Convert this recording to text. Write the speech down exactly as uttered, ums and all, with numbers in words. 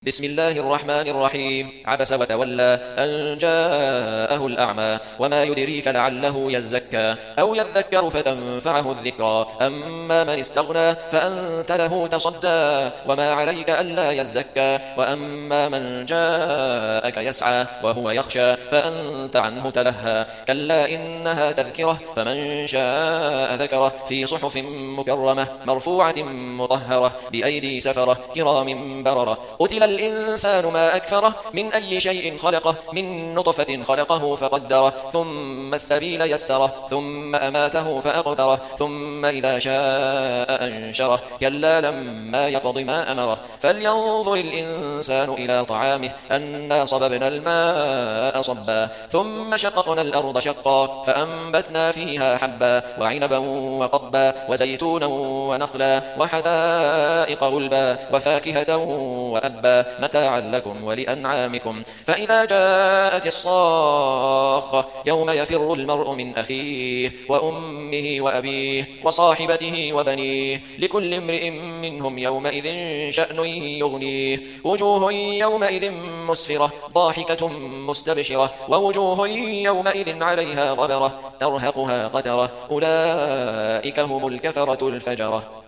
بسم الله الرحمن الرحيم. عبس وتولى أن جاءه الأعمى وما يدريك لعله يزكى أو يذكر فتنفعه الذكرى. أما من استغنى فأنت له تصدى وما عليك ألا يزكى. وأما من جاءك يسعى وهو يخشى فأنت عنه تلهى. كلا إنها تذكرة فمن شاء ذكره في صحف مكرمة مرفوعة مطهرة بأيدي سفرة كرام بررة. قتل الإنسان ما أكفره من أي شيء خلقه من نطفة خلقه فقدره ثم السبيل يسره ثم أماته فأقبره ثم إذا شاء أنشره. كلا لما يقض ما أمره. فلينظر الإنسان إلى طعامه أنا صببنا الماء صبا ثم شققنا الأرض شقا فأنبتنا فيها حبا وعنبا وقضبا وزيتونا ونخلا وحدائق غلبا وفاكهة وأبا متاعا لكم ولأنعامكم. فإذا جاءت الصاخة يوم يفر المرء من أخيه وأمه وأبيه وصاحبته وبنيه لكل امرئ منهم يومئذ شأن يغنيه. وجوه يومئذ مسفرة ضاحكة مستبشرة ووجوه يومئذ عليها غبرة ترهقها قترة. أولئك هم الكفرة الفجرة.